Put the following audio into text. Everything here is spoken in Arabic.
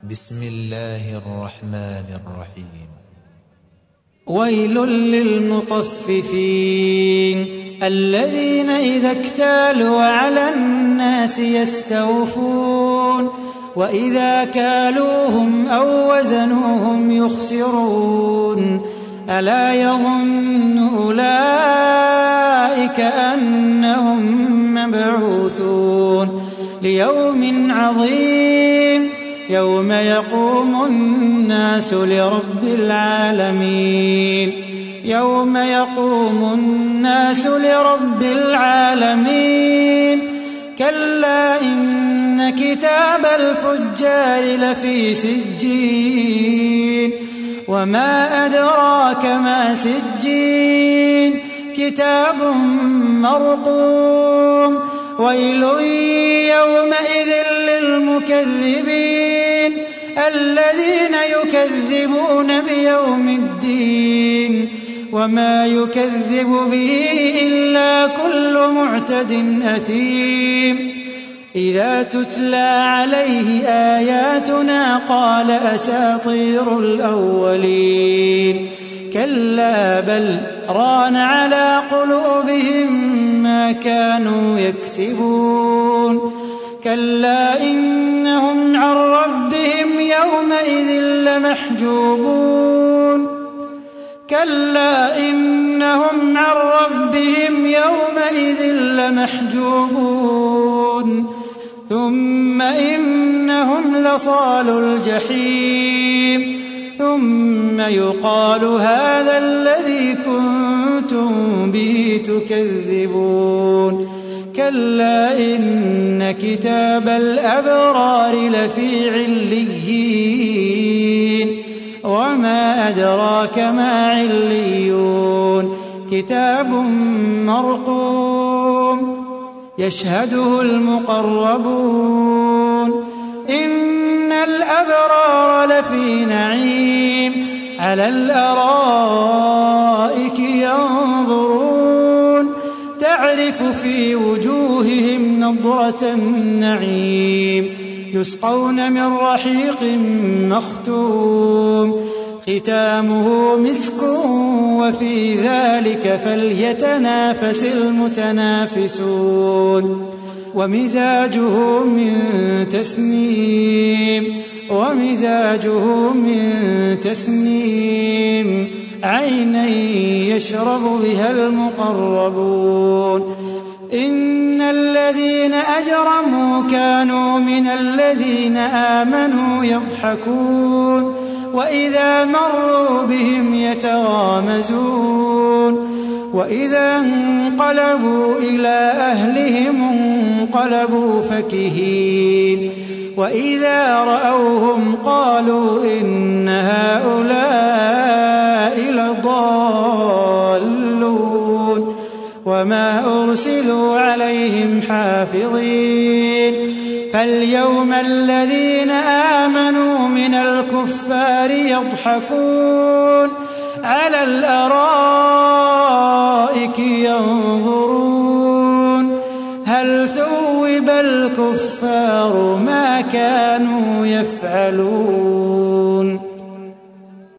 بسم الله الرحمن الرحيم. ويل للمطففين الذين إذا اكتالوا على الناس يستوفون وإذا كالوهم أو وزنوهم يخسرون ألا يظن أولئك أنهم مبعوثون ليوم عظيم يوم يقوم الناس لرب العالمين يوم يقوم الناس لرب العالمين كلا إن كتاب الفجار لفي سجين وما أدراك ما سجين كتاب مرقوم ويل يومئذ للمكذبين الذين يكذبون بيوم الدين وما يكذب به إلا كل معتد أثيم إذا تتلى عليه آياتنا قال أساطير الأولين كلا بل ران على قلوبهم ما كانوا يكسبون كلا إنهم عن ربهم يومئذ لمحجوبون كلا إنهم عن ربهم يومئذ لمحجوبون ثم إنهم لصالوا الجحيم ثم يقال هذا الذي كنتم به تكذبون كلا إن كتاب الأبرار لفي عليين وما أدراك ما عليون كتاب مرقوم يشهده المقربون إن الأبرار لفي نعيم على الأرائك ينظرون تعرف في وجوههم نضرة النعيم يسقون من رحيق مختوم ختامه مسك وفي ذلك فليتنافس المتنافسون ومزاجه من تسنيم عينا يشرب بها المقربون إن الذين أجرموا كانوا من الذين آمنوا يضحكون وإذا مروا بهم يتغامزون وإذا انقلبوا إلى أهلهم انقلبوا فكهين وإذا رأوهم قالوا إن هؤلاء لضالون وما أرسلوا عليهم حافظين فاليوم الذين آمنوا من الكفار يضحكون على الأرائك ينظرون هل ثوب الكفار ما كانوا يفعلون